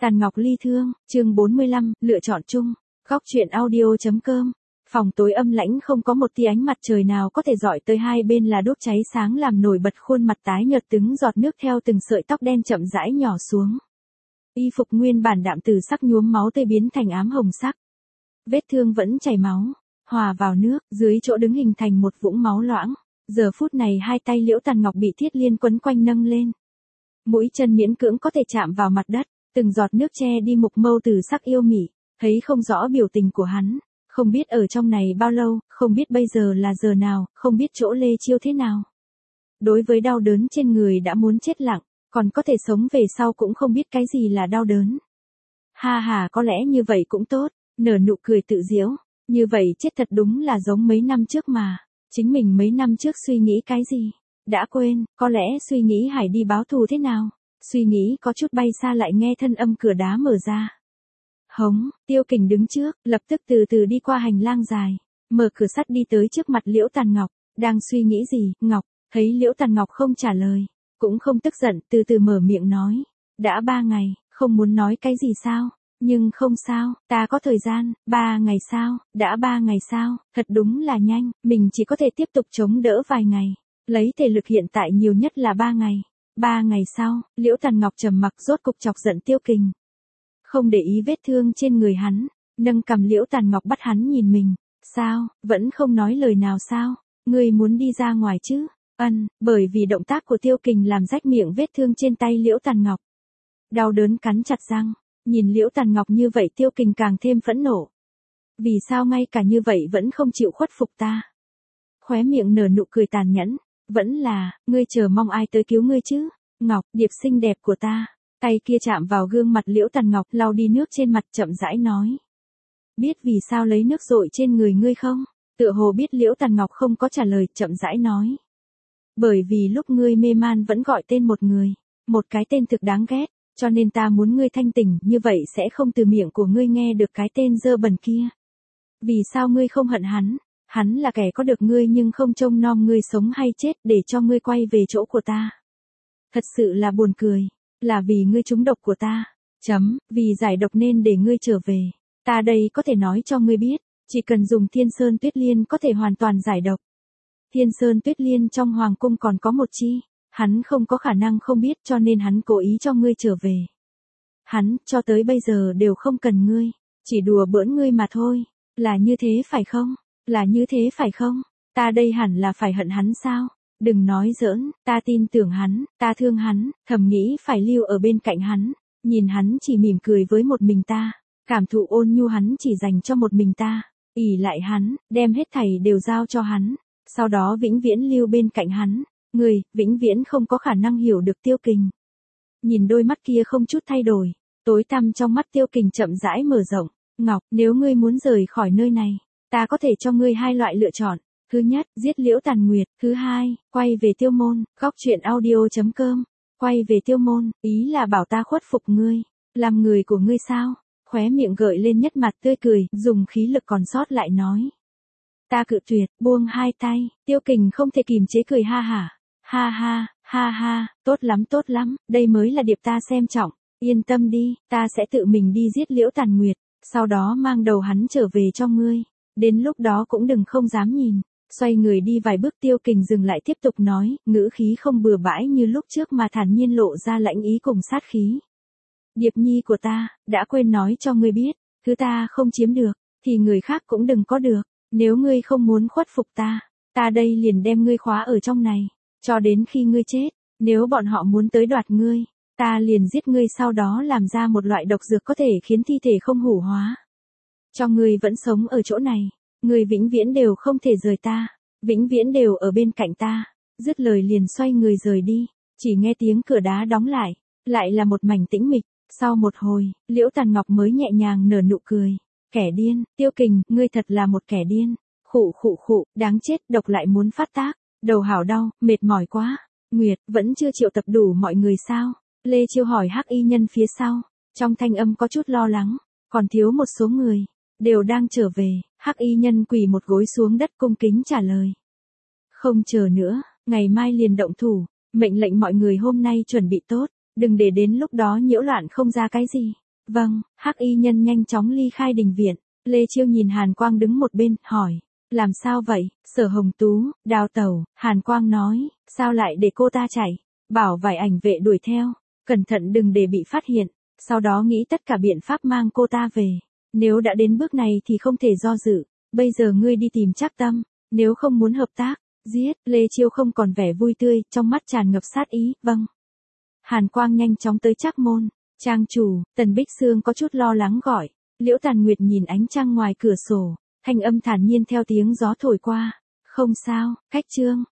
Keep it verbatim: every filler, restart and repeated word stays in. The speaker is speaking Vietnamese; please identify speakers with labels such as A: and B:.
A: Tàn Ngọc Ly Thương, chương bốn mươi lăm, lựa chọn chung. Góc truyện audio.com. Phòng tối âm lãnh không có một tia ánh mặt trời nào có thể dọi tới, hai bên là đốt cháy sáng làm nổi bật khuôn mặt tái nhợt, từng giọt nước theo từng sợi tóc đen chậm rãi nhỏ xuống. Y phục nguyên bản đạm từ sắc nhuốm máu tươi biến thành ám hồng sắc. Vết thương vẫn chảy máu, hòa vào nước, dưới chỗ đứng hình thành một vũng máu loãng. Giờ phút này hai tay Liễu Tàn Ngọc bị thiết liên quấn quanh nâng lên. Mũi chân miễn cưỡng có thể chạm vào mặt đất, từng giọt nước che đi mục mâu từ sắc yêu mị, thấy không rõ biểu tình của hắn, không biết ở trong này bao lâu, không biết bây giờ là giờ nào, không biết chỗ Lê Chiêu thế nào. Đối với đau đớn trên người đã muốn chết lặng, còn có thể sống về sau cũng không biết cái gì là đau đớn. Ha ha, có lẽ như vậy cũng tốt, nở nụ cười tự giễu, như vậy chết thật đúng là giống mấy năm trước mà, chính mình mấy năm trước suy nghĩ cái gì, đã quên, có lẽ suy nghĩ Hải đi báo thù thế nào, suy nghĩ có chút bay xa lại nghe thân âm cửa đá mở ra. Hống, Tiêu Kình đứng trước, lập tức từ từ đi qua hành lang dài, mở cửa sắt đi tới trước mặt Liễu Tàn Ngọc, đang suy nghĩ gì, Ngọc, thấy Liễu Tàn Ngọc không trả lời, cũng không tức giận, từ từ mở miệng nói, đã ba ngày, không muốn nói cái gì sao, nhưng không sao, ta có thời gian, ba ngày sao, đã ba ngày sao, thật đúng là nhanh, mình chỉ có thể tiếp tục chống đỡ vài ngày, lấy thể lực hiện tại nhiều nhất là ba ngày. Ba ngày sau, Liễu Tàn Ngọc trầm mặc, rốt cục chọc giận Tiêu Kình. Không để ý vết thương trên người hắn, nâng cằm Liễu Tàn Ngọc bắt hắn nhìn mình, sao, vẫn không nói lời nào sao, ngươi muốn đi ra ngoài chứ, ân, bởi vì động tác của Tiêu Kình làm rách miệng vết thương trên tay Liễu Tàn Ngọc. Đau đớn cắn chặt răng, nhìn Liễu Tàn Ngọc như vậy Tiêu Kình càng thêm phẫn nộ. Vì sao ngay cả như vậy vẫn không chịu khuất phục ta? Khóe miệng nở nụ cười tàn nhẫn. Vẫn là, ngươi chờ mong ai tới cứu ngươi chứ? Ngọc, điệp xinh đẹp của ta. Tay kia chạm vào gương mặt Liễu Tàn Ngọc, lau đi nước trên mặt, chậm rãi nói. Biết vì sao lấy nước dội trên người ngươi không? Tựa hồ biết Liễu Tàn Ngọc không có trả lời, chậm rãi nói. Bởi vì lúc ngươi mê man vẫn gọi tên một người, một cái tên thực đáng ghét, cho nên ta muốn ngươi thanh tỉnh, như vậy sẽ không từ miệng của ngươi nghe được cái tên dơ bẩn kia. Vì sao ngươi không hận hắn? Hắn là kẻ có được ngươi nhưng không trông nom ngươi sống hay chết để cho ngươi quay về chỗ của ta. Thật sự là buồn cười, là vì ngươi trúng độc của ta. Chấm, vì giải độc nên để ngươi trở về. Ta đây có thể nói cho ngươi biết, chỉ cần dùng Thiên Sơn Tuyết Liên có thể hoàn toàn giải độc. Thiên Sơn Tuyết Liên trong hoàng cung còn có một chi, hắn không có khả năng không biết cho nên hắn cố ý cho ngươi trở về. Hắn, cho tới bây giờ đều không cần ngươi, chỉ đùa bỡn ngươi mà thôi, là như thế phải không? Là như thế phải không? Ta đây hẳn là phải hận hắn sao? Đừng nói giỡn, ta tin tưởng hắn, ta thương hắn, thầm nghĩ phải lưu ở bên cạnh hắn, nhìn hắn chỉ mỉm cười với một mình ta, cảm thụ ôn nhu hắn chỉ dành cho một mình ta, ỷ lại hắn, đem hết thảy đều giao cho hắn, sau đó vĩnh viễn lưu bên cạnh hắn, người, vĩnh viễn không có khả năng hiểu được Tiêu Kình. Nhìn đôi mắt kia không chút thay đổi, tối tăm trong mắt Tiêu Kình chậm rãi mở rộng, Ngọc, nếu ngươi muốn rời khỏi nơi này, ta có thể cho ngươi hai loại lựa chọn. Thứ nhất, giết Liễu Tàn Nguyệt. Thứ hai, quay về Tiêu Môn. Góc truyện audio.com. Quay về Tiêu Môn, ý là bảo ta khuất phục ngươi. Làm người của ngươi sao? Khóe miệng gợi lên nhất mặt tươi cười, dùng khí lực còn sót lại nói. Ta cự tuyệt, buông hai tay. Tiêu Kình không thể kìm chế cười ha hả. Ha ha, ha ha, tốt lắm tốt lắm, đây mới là điệp ta xem trọng. Yên tâm đi, ta sẽ tự mình đi giết Liễu Tàn Nguyệt, sau đó mang đầu hắn trở về cho ngươi. Đến lúc đó cũng đừng không dám nhìn. Xoay người đi vài bước Tiêu Kình dừng lại tiếp tục nói, ngữ khí không bừa bãi như lúc trước mà thản nhiên lộ ra lãnh ý cùng sát khí. Điệp nhi của ta, đã quên nói cho ngươi biết, thứ ta không chiếm được, thì người khác cũng đừng có được. Nếu ngươi không muốn khuất phục ta, ta đây liền đem ngươi khóa ở trong này, cho đến khi ngươi chết. Nếu bọn họ muốn tới đoạt ngươi, ta liền giết ngươi, sau đó làm ra một loại độc dược có thể khiến thi thể không hủ hóa. Cho ngươi vẫn sống ở chỗ này, ngươi vĩnh viễn đều không thể rời ta, vĩnh viễn đều ở bên cạnh ta. Dứt lời liền xoay người rời đi, chỉ nghe tiếng cửa đá đóng lại, lại là một mảnh tĩnh mịch. Sau một hồi, Liễu Tàn Ngọc mới nhẹ nhàng nở nụ cười. Kẻ điên, Tiêu Kình, ngươi thật là một kẻ điên. Khụ khụ khụ, đáng chết, độc lại muốn phát tác, đầu hảo đau, mệt mỏi quá. Nguyệt, vẫn chưa triệu tập đủ mọi người sao? Lê Chiêu hỏi Hắc Y Nhân phía sau, trong thanh âm có chút lo lắng, còn thiếu một số người. Đều đang trở về. Hắc Y Nhân quỳ một gối xuống đất cung kính trả lời. Không chờ nữa, ngày mai liền động thủ, mệnh lệnh mọi người hôm nay chuẩn bị tốt, đừng để đến lúc đó nhiễu loạn không ra cái gì. Vâng, hắc y nhân nhanh chóng ly khai đình viện. Lê Chiêu nhìn Hàn Quang đứng một bên, hỏi. Làm sao vậy, Sở Hồng Tú, đào tẩu, Hàn Quang nói, sao lại để cô ta chạy, bảo vài ảnh vệ đuổi theo, cẩn thận đừng để bị phát hiện, sau đó nghĩ tất cả biện pháp mang cô ta về. Nếu đã đến bước này thì không thể do dự, bây giờ ngươi đi tìm Trác Tâm, nếu không muốn hợp tác, giết. Lê Chiêu không còn vẻ vui tươi, trong mắt tràn ngập sát ý, vâng. Hàn Quang nhanh chóng tới Trác môn, trang chủ, Tần Bích Sương có chút lo lắng gọi, Liễu Tàn Nguyệt nhìn ánh trăng ngoài cửa sổ, thanh âm thản nhiên theo tiếng gió thổi qua, không sao, Khách Trương,